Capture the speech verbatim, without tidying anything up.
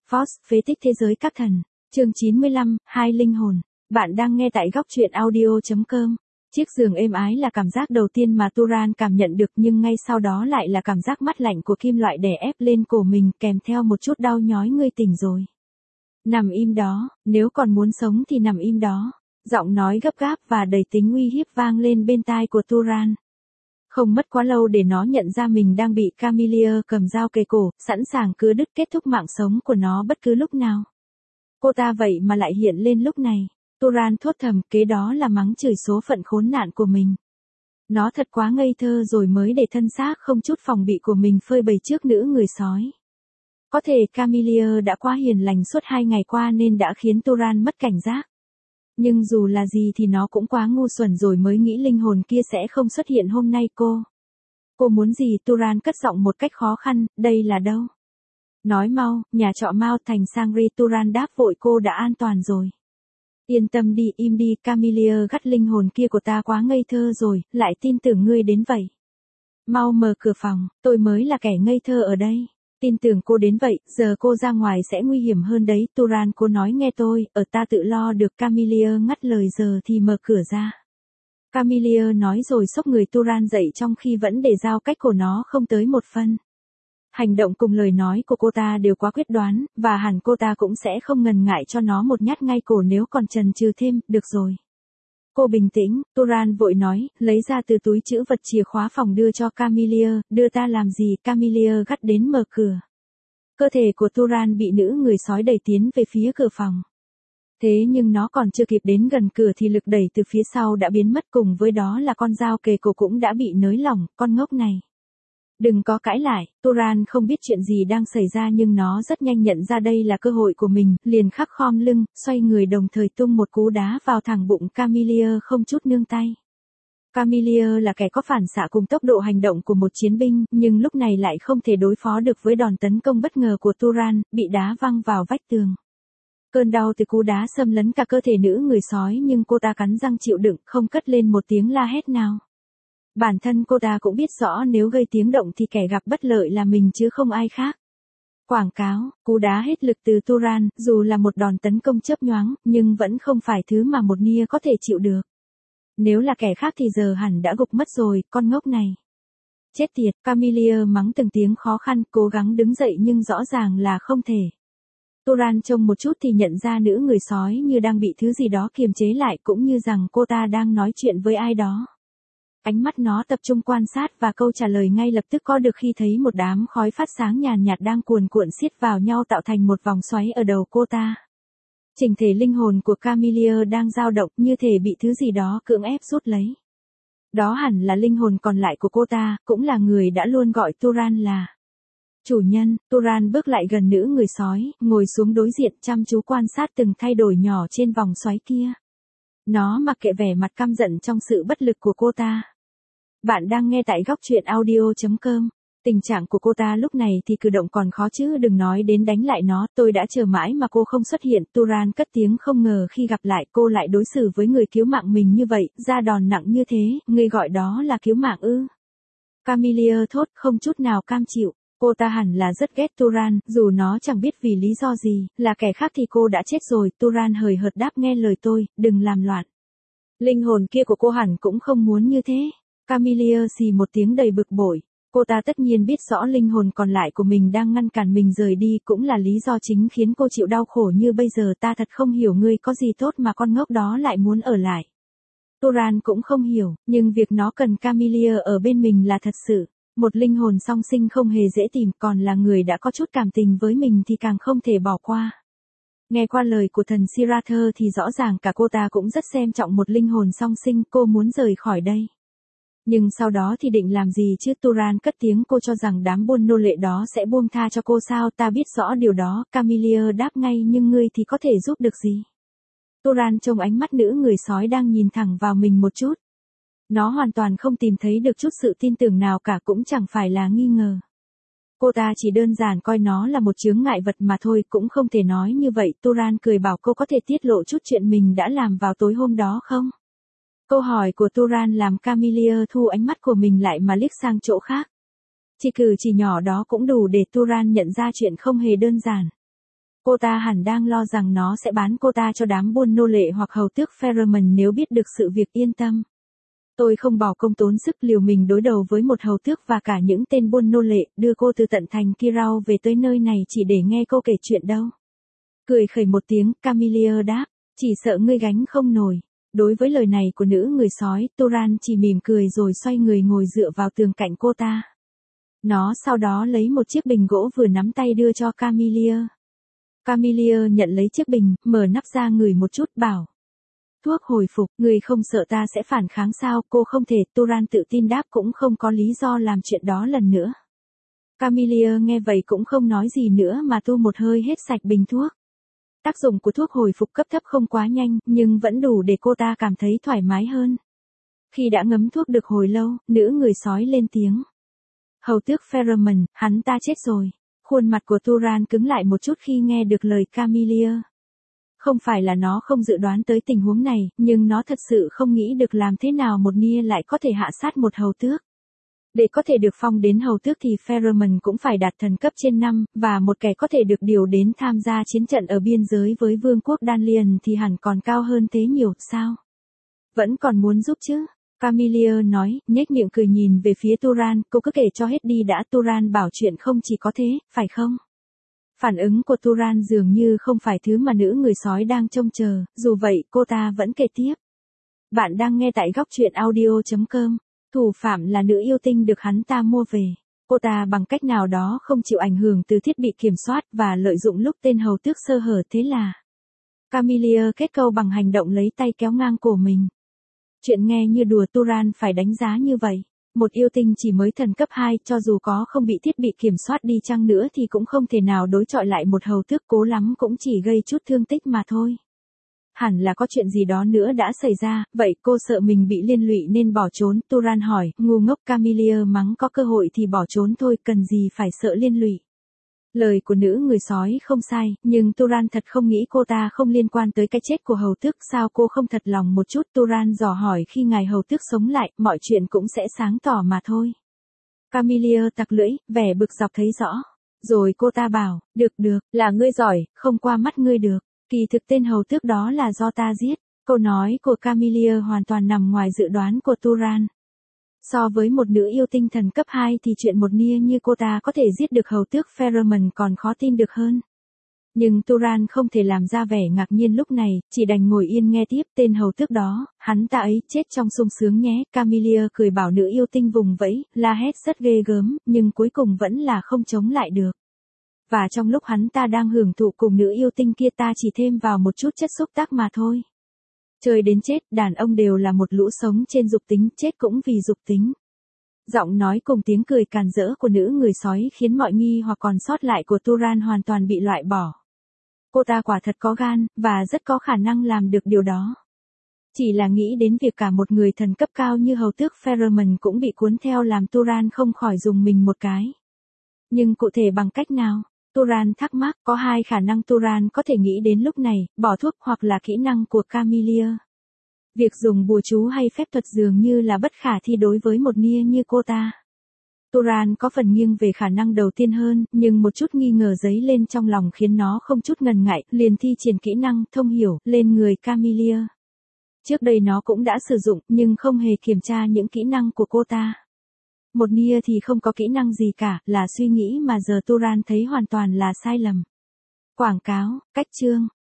Force, phế tích thế giới các thần. Chương chín mươi lăm, hai linh hồn. Bạn đang nghe tại góc truyện audio chấm com. Chiếc giường êm ái là cảm giác đầu tiên mà Turan cảm nhận được, nhưng ngay sau đó lại là cảm giác mát lạnh của kim loại đè ép lên cổ mình, kèm theo một chút đau nhói. Ngươi tỉnh rồi. Nằm im đó, nếu còn muốn sống thì nằm im đó. Giọng nói gấp gáp và đầy tính uy hiếp vang lên bên tai của Turan. Không mất quá lâu để nó nhận ra mình đang bị Camellia cầm dao kề cổ, sẵn sàng cưa đứt kết thúc mạng sống của nó bất cứ lúc nào. Cô ta vậy mà lại hiện lên lúc này. Turan thốt thầm, kế đó là mắng chửi số phận khốn nạn của mình. Nó thật quá ngây thơ rồi mới để thân xác không chút phòng bị của mình phơi bày trước nữ người sói. Có thể Camellia đã quá hiền lành suốt hai ngày qua nên đã khiến Turan mất cảnh giác. Nhưng dù là gì thì nó cũng quá ngu xuẩn rồi mới nghĩ linh hồn kia sẽ không xuất hiện hôm nay. Cô. Cô muốn gì? Turan cất giọng một cách khó khăn, đây là đâu? Nói mau, nhà trọ Mao thành Sangri. Turan đáp vội, cô đã an toàn rồi. Yên tâm đi, im đi. Camellia gắt, linh hồn kia của ta quá ngây thơ rồi, lại tin tưởng ngươi đến vậy. Mau mở cửa phòng, tôi mới là kẻ ngây thơ ở đây. Tin tưởng cô đến vậy, giờ cô ra ngoài sẽ nguy hiểm hơn đấy. Turan, cô nói nghe tôi, ở ta tự lo được. Camellia ngắt lời, giờ thì mở cửa ra. Camellia nói rồi xốc người Turan dậy trong khi vẫn để dao cách cổ nó không tới một phân. Hành động cùng lời nói của cô ta đều quá quyết đoán, và hẳn cô ta cũng sẽ không ngần ngại cho nó một nhát ngay cổ nếu còn chần chừ thêm. Được rồi. Cô bình tĩnh, Turan vội nói, lấy ra từ túi trữ vật chìa khóa phòng đưa cho Camellia. Đưa ta làm gì? Camellia gắt đến mở cửa. Cơ thể của Turan bị nữ người sói đẩy tiến về phía cửa phòng. Thế nhưng nó còn chưa kịp đến gần cửa thì lực đẩy từ phía sau đã biến mất, cùng với đó là con dao kề cổ cũng đã bị nới lỏng. Con ngốc này. Đừng có cãi lại. Turan không biết chuyện gì đang xảy ra nhưng nó rất nhanh nhận ra đây là cơ hội của mình, liền khắc khom lưng, xoay người đồng thời tung một cú đá vào thẳng bụng Camellia không chút nương tay. Camellia là kẻ có phản xạ cùng tốc độ hành động của một chiến binh, nhưng lúc này lại không thể đối phó được với đòn tấn công bất ngờ của Turan, bị đá văng vào vách tường. Cơn đau từ cú đá xâm lấn cả cơ thể nữ người sói, nhưng cô ta cắn răng chịu đựng, không cất lên một tiếng la hét nào. Bản thân cô ta cũng biết rõ nếu gây tiếng động thì kẻ gặp bất lợi là mình chứ không ai khác. Quảng cáo, cú đá hết lực từ Turan, dù là một đòn tấn công chớp nhoáng, nhưng vẫn không phải thứ mà một nia có thể chịu được. Nếu là kẻ khác thì giờ hẳn đã gục mất rồi, con ngốc này. Chết tiệt, Camellia mắng từng tiếng khó khăn, cố gắng đứng dậy nhưng rõ ràng là không thể. Turan trông một chút thì nhận ra nữ người sói như đang bị thứ gì đó kiềm chế lại, cũng như rằng cô ta đang nói chuyện với ai đó. Ánh mắt nó tập trung quan sát và câu trả lời ngay lập tức có được khi thấy một đám khói phát sáng nhàn nhạt đang cuồn cuộn xiết vào nhau tạo thành một vòng xoáy ở đầu cô ta. Chỉnh thể linh hồn của Camellia đang dao động, như thể bị thứ gì đó cưỡng ép rút lấy. Đó hẳn là linh hồn còn lại của cô ta, cũng là người đã luôn gọi Turan là chủ nhân. Turan bước lại gần nữ người sói, ngồi xuống đối diện chăm chú quan sát từng thay đổi nhỏ trên vòng xoáy kia. Nó mặc kệ vẻ mặt căm giận trong sự bất lực của cô ta. Bạn đang nghe tại góc truyện audio chấm com. Tình trạng của cô ta lúc này thì cử động còn khó chứ đừng nói đến đánh lại nó. Tôi đã chờ mãi mà cô không xuất hiện. Turan cất tiếng, không ngờ khi gặp lại cô lại đối xử với người cứu mạng mình như vậy, ra đòn nặng như thế. Người gọi đó là cứu mạng ư? Camellia thốt, không chút nào cam chịu. Cô ta hẳn là rất ghét Turan, dù nó chẳng biết vì lý do gì, là kẻ khác thì cô đã chết rồi. Turan hời hợt đáp, nghe lời tôi, đừng làm loạn. Linh hồn kia của cô hẳn cũng không muốn như thế. Camellia xì một tiếng đầy bực bội. Cô ta tất nhiên biết rõ linh hồn còn lại của mình đang ngăn cản mình rời đi, cũng là lý do chính khiến cô chịu đau khổ như bây giờ. Ta thật không hiểu ngươi có gì tốt mà con ngốc đó lại muốn ở lại. Turan cũng không hiểu, nhưng việc nó cần Camellia ở bên mình là thật sự. Một linh hồn song sinh không hề dễ tìm, còn là người đã có chút cảm tình với mình thì càng không thể bỏ qua. Nghe qua lời của thần Sirather thì rõ ràng cả cô ta cũng rất xem trọng một linh hồn song sinh. Cô muốn rời khỏi đây. Nhưng sau đó thì định làm gì chứ? Turan cất tiếng, cô cho rằng đám buôn nô lệ đó sẽ buông tha cho cô sao? Ta biết rõ điều đó. Camellia đáp ngay, nhưng ngươi thì có thể giúp được gì? Turan trông ánh mắt nữ người sói đang nhìn thẳng vào mình một chút. Nó hoàn toàn không tìm thấy được chút sự tin tưởng nào cả, cũng chẳng phải là nghi ngờ. Cô ta chỉ đơn giản coi nó là một chướng ngại vật mà thôi, cũng không thể nói như vậy. Turan cười bảo, cô có thể tiết lộ chút chuyện mình đã làm vào tối hôm đó không? Câu hỏi của Turan làm Camellia thu ánh mắt của mình lại mà liếc sang chỗ khác. Chỉ cử chỉ nhỏ đó cũng đủ để Turan nhận ra chuyện không hề đơn giản. Cô ta hẳn đang lo rằng nó sẽ bán cô ta cho đám buôn nô lệ hoặc hầu tước Pheromon nếu biết được sự việc. Yên tâm. Tôi không bỏ công tốn sức liều mình đối đầu với một hầu tước và cả những tên buôn nô lệ, đưa cô từ tận thành Kirau về tới nơi này chỉ để nghe cô kể chuyện đâu. Cười khẩy một tiếng, Camillier đáp, chỉ sợ ngươi gánh không nổi. Đối với lời này của nữ người sói, Turan chỉ mỉm cười rồi xoay người ngồi dựa vào tường cạnh cô ta. Nó sau đó lấy một chiếc bình gỗ vừa nắm tay đưa cho Camillier. Camillier nhận lấy chiếc bình, mở nắp ra ngửi một chút, bảo. Thuốc hồi phục, người không sợ ta sẽ phản kháng sao? Cô không thể, Turan tự tin đáp, cũng không có lý do làm chuyện đó lần nữa. Camillier nghe vậy cũng không nói gì nữa mà tu một hơi hết sạch bình thuốc. Tác dụng của thuốc hồi phục cấp thấp không quá nhanh, nhưng vẫn đủ để cô ta cảm thấy thoải mái hơn. Khi đã ngấm thuốc được hồi lâu, nữ người sói lên tiếng. Hầu tước Pheromon, hắn ta chết rồi. Khuôn mặt của Turan cứng lại một chút khi nghe được lời Camillier. Không phải là nó không dự đoán tới tình huống này, nhưng nó thật sự không nghĩ được làm thế nào một nia lại có thể hạ sát một hầu tước. Để có thể được phong đến hầu tước thì Pheromon cũng phải đạt thần cấp trên năm, và một kẻ có thể được điều đến tham gia chiến trận ở biên giới với vương quốc Danlian thì hẳn còn cao hơn thế nhiều, sao? Vẫn còn muốn giúp chứ? Camillier nói, nhếch miệng cười nhìn về phía Turan, cô cứ kể cho hết đi đã. Turan bảo chuyện không chỉ có thế, phải không? Phản ứng của Turan dường như không phải thứ mà nữ người sói đang trông chờ, dù vậy cô ta vẫn kể tiếp. Bạn đang nghe tại góc truyện audio chấm com. Thủ phạm là nữ yêu tinh được hắn ta mua về. Cô ta bằng cách nào đó không chịu ảnh hưởng từ thiết bị kiểm soát và lợi dụng lúc tên hầu tước sơ hở, thế là. Camillier kết câu bằng hành động lấy tay kéo ngang cổ mình. Chuyện nghe như đùa, Turan phải đánh giá như vậy. Một yêu tinh chỉ mới thần cấp hai, cho dù có không bị thiết bị kiểm soát đi chăng nữa thì cũng không thể nào đối chọi lại một hầu tước, cố lắm cũng chỉ gây chút thương tích mà thôi. Hẳn là có chuyện gì đó nữa đã xảy ra, vậy cô sợ mình bị liên lụy nên bỏ trốn? Turan hỏi. Ngu ngốc. Camillier mắng, có cơ hội thì bỏ trốn thôi, cần gì phải sợ liên lụy. Lời của nữ người sói không sai, nhưng Turan thật không nghĩ cô ta không liên quan tới cái chết của hầu tước. Sao cô không thật lòng một chút? Turan dò hỏi. Khi ngài hầu tước sống lại, mọi chuyện cũng sẽ sáng tỏ mà thôi. Camillier tặc lưỡi, vẻ bực dọc thấy rõ. Rồi cô ta bảo, được được, là ngươi giỏi, không qua mắt ngươi được. Kỳ thực tên hầu tước đó là do ta giết. Câu nói của Camillier hoàn toàn nằm ngoài dự đoán của Turan. So với một nữ yêu tinh thần cấp hai thì chuyện một nia như cô ta có thể giết được hầu tước Pheromon còn khó tin được hơn. Nhưng Turan không thể làm ra vẻ ngạc nhiên lúc này, chỉ đành ngồi yên nghe tiếp. Tên hầu tước đó, hắn ta ấy chết trong sung sướng nhé. Camillier cười bảo nữ yêu tinh vùng vẫy, la hét rất ghê gớm, nhưng cuối cùng vẫn là không chống lại được. Và trong lúc hắn ta đang hưởng thụ cùng nữ yêu tinh kia, ta chỉ thêm vào một chút chất xúc tác mà thôi. Chơi đến chết, đàn ông đều là một lũ sống trên dục tính, chết cũng vì dục tính. Giọng nói cùng tiếng cười càn rỡ của nữ người sói khiến mọi nghi hoặc còn sót lại của Turan hoàn toàn bị loại bỏ. Cô ta quả thật có gan, và rất có khả năng làm được điều đó. Chỉ là nghĩ đến việc cả một người thần cấp cao như hầu tước Pheromon cũng bị cuốn theo làm Turan không khỏi dùng mình một cái. Nhưng cụ thể bằng cách nào? Turan thắc mắc. Có hai khả năng Turan có thể nghĩ đến lúc này, bỏ thuốc hoặc là kỹ năng của Camillier. Việc dùng bùa chú hay phép thuật dường như là bất khả thi đối với một nia như cô ta. Turan có phần nghiêng về khả năng đầu tiên hơn, nhưng một chút nghi ngờ dấy lên trong lòng khiến nó không chút ngần ngại, liền thi triển kỹ năng thông hiểu lên người Camillier. Trước đây nó cũng đã sử dụng, nhưng không hề kiểm tra những kỹ năng của cô ta. Một nia thì không có kỹ năng gì cả, là suy nghĩ mà giờ Turan thấy hoàn toàn là sai lầm. Quảng cáo, cách chương.